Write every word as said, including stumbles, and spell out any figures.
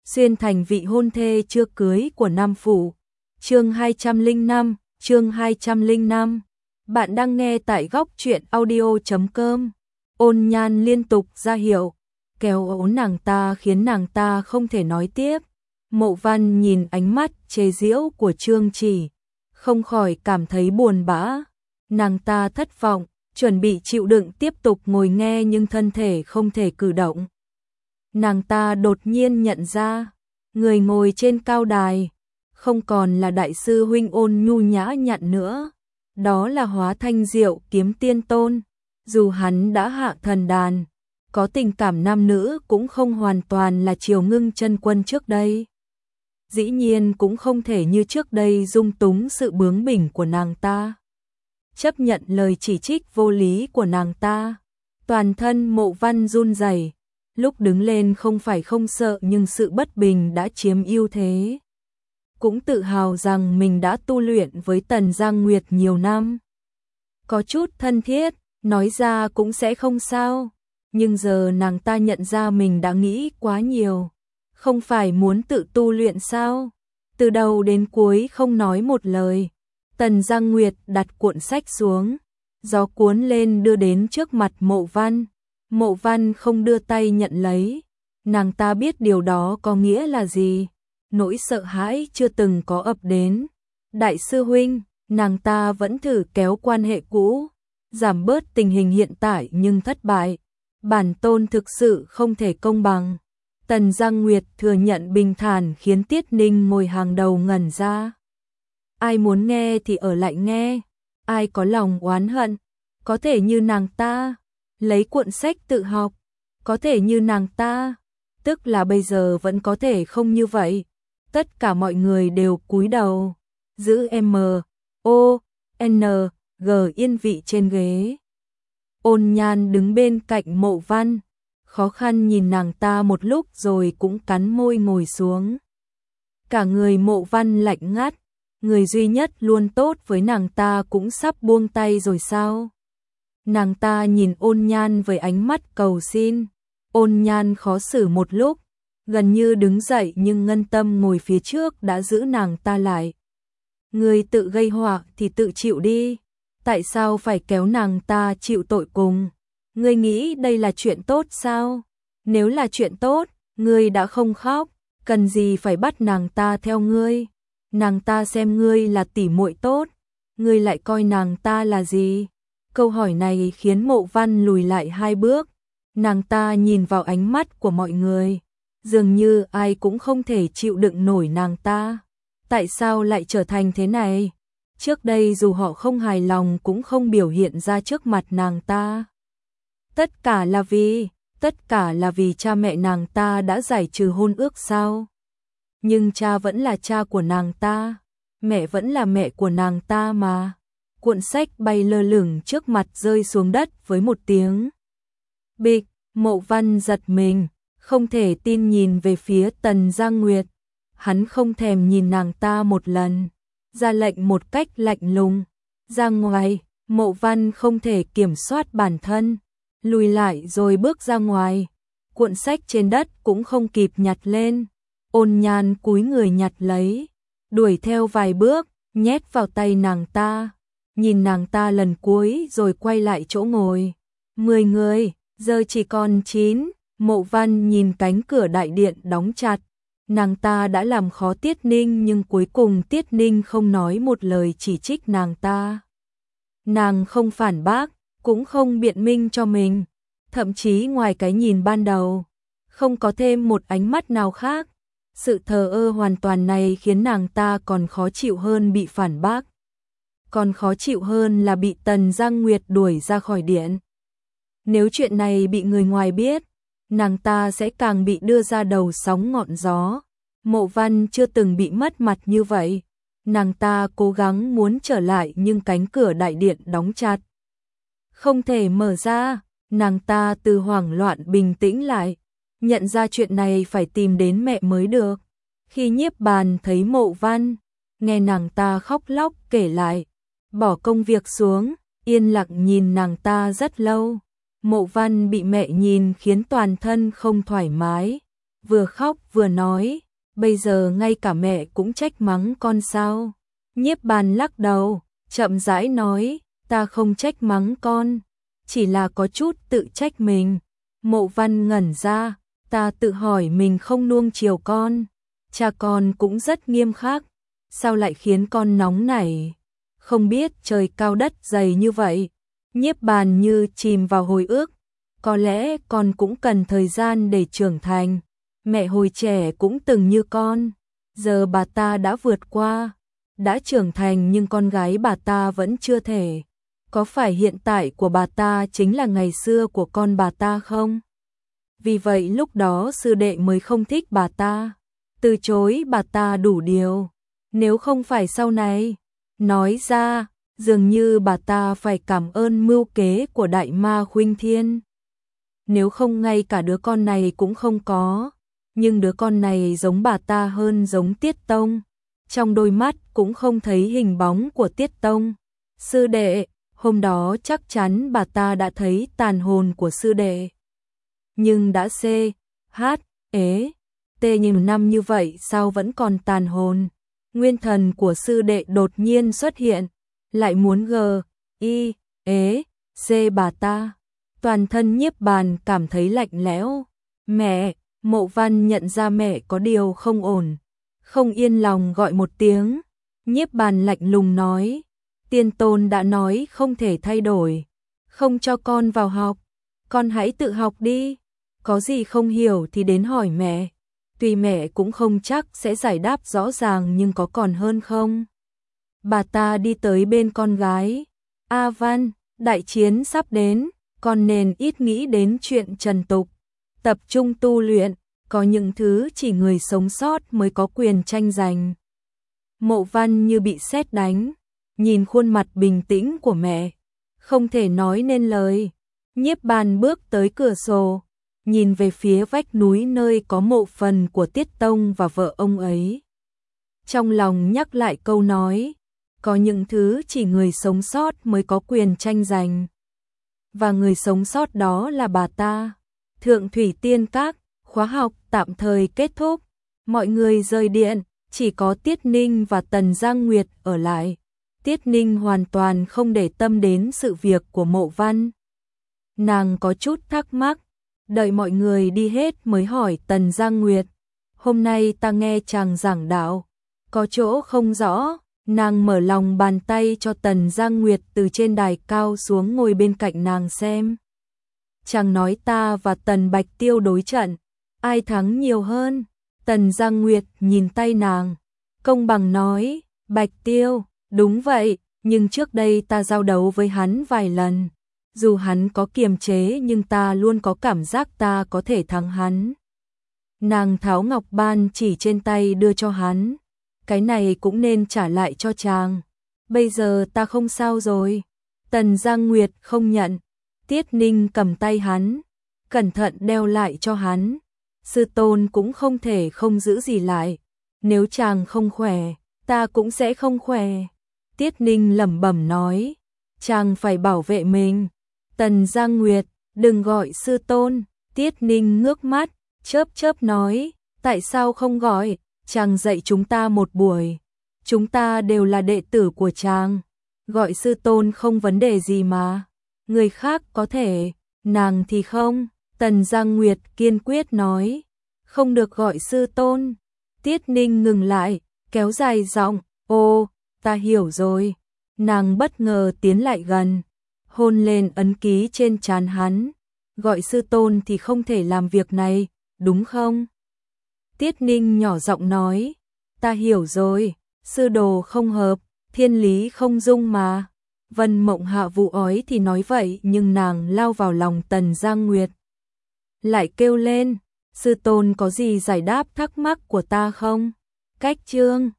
xuyên thành vị hôn thê chưa cưới của Nam Phủ. Chương hai trăm lẻ năm, chương hai trăm lẻ năm. Bạn đang nghe tại góc truyện audio chấm com. Ôn Nhan liên tục ra hiệu, kéo ốn nàng ta khiến nàng ta không thể nói tiếp. Mộ Văn nhìn ánh mắt chế giễu của Trương Chỉ, không khỏi cảm thấy buồn bã. Nàng ta thất vọng, chuẩn bị chịu đựng tiếp tục ngồi nghe nhưng thân thể không thể cử động. Nàng ta đột nhiên nhận ra, người ngồi trên cao đài không còn là đại sư huynh Ôn Nhu nhã nhặn nữa, đó là Hóa Thanh Diệu Kiếm Tiên Tôn. Dù hắn đã hạ thần đàn, có tình cảm nam nữ cũng không hoàn toàn là Triều Ngưng chân quân trước đây. Dĩ nhiên cũng không thể như trước đây dung túng sự bướng bỉnh của nàng ta, chấp nhận lời chỉ trích vô lý của nàng ta. Toàn thân Mộ Văn run rẩy, lúc đứng lên không phải không sợ nhưng sự bất bình đã chiếm ưu thế. Cũng tự hào rằng mình đã tu luyện với Tần Giang Nguyệt nhiều năm, có chút thân thiết, nói ra cũng sẽ không sao. Nhưng giờ nàng ta nhận ra mình đã nghĩ quá nhiều. Không phải muốn tự tu luyện sao? Từ đầu đến cuối không nói một lời. Tần Giang Nguyệt đặt cuộn sách xuống, gió cuốn lên đưa đến trước mặt Mộ Văn. Mộ Văn không đưa tay nhận lấy. Nàng ta biết điều đó có nghĩa là gì. Nỗi sợ hãi chưa từng có ập đến. Đại sư huynh, nàng ta vẫn thử kéo quan hệ cũ, giảm bớt tình hình hiện tại nhưng thất bại. Bản tôn thực sự không thể công bằng. Tần Giang Nguyệt thừa nhận bình thản khiến Tiết Ninh ngồi hàng đầu ngẩn ra. Ai muốn nghe thì ở lại nghe, ai có lòng oán hận, có thể như nàng ta, lấy cuộn sách tự học, có thể như nàng ta, tức là bây giờ vẫn có thể không như vậy. Tất cả mọi người đều cúi đầu, giữ M, O, N, G yên vị trên ghế. Ôn Nhan đứng bên cạnh Mộ Văn, khó khăn nhìn nàng ta một lúc rồi cũng cắn môi ngồi xuống. Cả người Mộ Văn lạnh ngắt, người duy nhất luôn tốt với nàng ta cũng sắp buông tay rồi sao? Nàng ta nhìn Ôn Nhan với ánh mắt cầu xin. Ôn Nhan khó xử một lúc, gần như đứng dậy nhưng Ngân Tâm ngồi phía trước đã giữ nàng ta lại. Người tự gây họa thì tự chịu đi, tại sao phải kéo nàng ta chịu tội cùng? Ngươi nghĩ đây là chuyện tốt sao? Nếu là chuyện tốt, ngươi đã không khóc, cần gì phải bắt nàng ta theo ngươi? Nàng ta xem ngươi là tỉ muội tốt, ngươi lại coi nàng ta là gì? Câu hỏi này khiến Mộ Văn lùi lại hai bước. Nàng ta nhìn vào ánh mắt của mọi người, dường như ai cũng không thể chịu đựng nổi nàng ta. Tại sao lại trở thành thế này? Trước đây dù họ không hài lòng cũng không biểu hiện ra trước mặt nàng ta. Tất cả là vì, tất cả là vì cha mẹ nàng ta đã giải trừ hôn ước sao? Nhưng cha vẫn là cha của nàng ta, mẹ vẫn là mẹ của nàng ta mà. Cuộn sách bay lơ lửng trước mặt rơi xuống đất với một tiếng bịch. Mộ Văn giật mình, không thể tin nhìn về phía Tần Giang Nguyệt. Hắn không thèm nhìn nàng ta một lần, ra lệnh một cách lạnh lùng. Ra ngoài. Mộ Văn không thể kiểm soát bản thân, lùi lại rồi bước ra ngoài. Cuộn sách trên đất cũng không kịp nhặt lên. Ôn Nhan cúi người nhặt lấy, đuổi theo vài bước, nhét vào tay nàng ta. Nhìn nàng ta lần cuối rồi quay lại chỗ ngồi. Mười người, giờ chỉ còn chín. Mộ Văn nhìn cánh cửa đại điện đóng chặt. Nàng ta đã làm khó Tiết Ninh nhưng cuối cùng Tiết Ninh không nói một lời chỉ trích nàng ta. Nàng không phản bác, cũng không biện minh cho mình. Thậm chí ngoài cái nhìn ban đầu, không có thêm một ánh mắt nào khác. Sự thờ ơ hoàn toàn này khiến nàng ta còn khó chịu hơn bị phản bác. Còn khó chịu hơn là bị Tần Giang Nguyệt đuổi ra khỏi điện. Nếu chuyện này bị người ngoài biết, nàng ta sẽ càng bị đưa ra đầu sóng ngọn gió. Mộ Văn chưa từng bị mất mặt như vậy. Nàng ta cố gắng muốn trở lại nhưng cánh cửa đại điện đóng chặt, không thể mở ra. Nàng ta từ hoảng loạn bình tĩnh lại, nhận ra chuyện này phải tìm đến mẹ mới được. Khi Nhiếp Bàn thấy Mộ Văn, nghe nàng ta khóc lóc kể lại, bỏ công việc xuống, yên lặng nhìn nàng ta rất lâu. Mộ Văn bị mẹ nhìn khiến toàn thân không thoải mái, vừa khóc vừa nói, bây giờ ngay cả mẹ cũng trách mắng con sao? Nhiếp Bàn lắc đầu, chậm rãi nói, ta không trách mắng con, chỉ là có chút tự trách mình. Mộ Văn ngẩn ra, ta tự hỏi mình không nuông chiều con, cha con cũng rất nghiêm khắc, sao lại khiến con nóng nảy? Không biết trời cao đất dày như vậy. Nhiếp Bàn như chìm vào hồi ức, có lẽ con cũng cần thời gian để trưởng thành. Mẹ hồi trẻ cũng từng như con, giờ bà ta đã vượt qua, đã trưởng thành nhưng con gái bà ta vẫn chưa thể. Có phải hiện tại của bà ta chính là ngày xưa của con bà ta không? Vì vậy lúc đó sư đệ mới không thích bà ta, từ chối bà ta đủ điều. Nếu không phải sau này, nói ra, dường như bà ta phải cảm ơn mưu kế của đại ma Khuynh Thiên. Nếu không ngay cả đứa con này cũng không có, nhưng đứa con này giống bà ta hơn giống Tiết Tông. Trong đôi mắt cũng không thấy hình bóng của Tiết Tông. Sư đệ, hôm đó chắc chắn bà ta đã thấy tàn hồn của sư đệ. Nhưng đã C, H, ế, T nhiều năm như vậy sao vẫn còn tàn hồn? Nguyên thần của sư đệ đột nhiên xuất hiện, lại muốn G, I, ế, C bà ta. Toàn thân Nhiếp Bàn cảm thấy lạnh lẽo. Mẹ, Mộ Văn nhận ra mẹ có điều không ổn, không yên lòng gọi một tiếng. Nhiếp Bàn lạnh lùng nói, Tiên Tôn đã nói không thể thay đổi, không cho con vào học, con hãy tự học đi, có gì không hiểu thì đến hỏi mẹ. Tuy mẹ cũng không chắc sẽ giải đáp rõ ràng nhưng có còn hơn không? Bà ta đi tới bên con gái. A Văn, đại chiến sắp đến, con nên ít nghĩ đến chuyện trần tục, tập trung tu luyện, có những thứ chỉ người sống sót mới có quyền tranh giành. Mộ Văn như bị sét đánh, nhìn khuôn mặt bình tĩnh của mẹ, không thể nói nên lời. Nhiếp Bàn bước tới cửa sổ, nhìn về phía vách núi nơi có mộ phần của Tiết Tông và vợ ông ấy. Trong lòng nhắc lại câu nói, có những thứ chỉ người sống sót mới có quyền tranh giành. Và người sống sót đó là bà ta. Thượng Thủy Tiên Các, khóa học tạm thời kết thúc, mọi người rời điện, chỉ có Tiết Ninh và Tần Giang Nguyệt ở lại. Tiết Ninh hoàn toàn không để tâm đến sự việc của Mộ Văn. Nàng có chút thắc mắc, đợi mọi người đi hết mới hỏi Tần Giang Nguyệt, hôm nay ta nghe chàng giảng đạo, có chỗ không rõ. Nàng mở lòng bàn tay cho Tần Giang Nguyệt từ trên đài cao xuống ngồi bên cạnh nàng xem. Chàng nói ta và Tần Bạch Tiêu đối trận, ai thắng nhiều hơn? Tần Giang Nguyệt nhìn tay nàng, công bằng nói, Bạch Tiêu, đúng vậy, nhưng trước đây ta giao đấu với hắn vài lần. Dù hắn có kiềm chế nhưng ta luôn có cảm giác ta có thể thắng hắn. Nàng tháo ngọc ban chỉ trên tay đưa cho hắn. Cái này cũng nên trả lại cho chàng. Bây giờ ta không sao rồi. Tần Giang Nguyệt không nhận. Tiết Ninh cầm tay hắn, cẩn thận đeo lại cho hắn. Sư tôn cũng không thể không giữ gì lại. Nếu chàng không khỏe, ta cũng sẽ không khỏe. Tiết Ninh lẩm bẩm nói, chàng phải bảo vệ mình. Tần Giang Nguyệt, đừng gọi sư tôn. Tiết Ninh ngước mắt, chớp chớp nói, tại sao không gọi? Chàng dạy chúng ta một buổi, chúng ta đều là đệ tử của chàng, gọi sư tôn không vấn đề gì mà. Người khác có thể, nàng thì không. Tần Giang Nguyệt kiên quyết nói, không được gọi sư tôn. Tiết Ninh ngừng lại, kéo dài giọng, ô, ta hiểu rồi. Nàng bất ngờ tiến lại gần, hôn lên ấn ký trên trán hắn, gọi sư tôn thì không thể làm việc này, đúng không? Tiết Ninh nhỏ giọng nói, ta hiểu rồi, sư đồ không hợp, thiên lý không dung mà. Vân Mộng Hạ vụ ói thì nói vậy nhưng nàng lao vào lòng Tần Giang Nguyệt. Lại kêu lên, sư tôn có gì giải đáp thắc mắc của ta không? Cách chương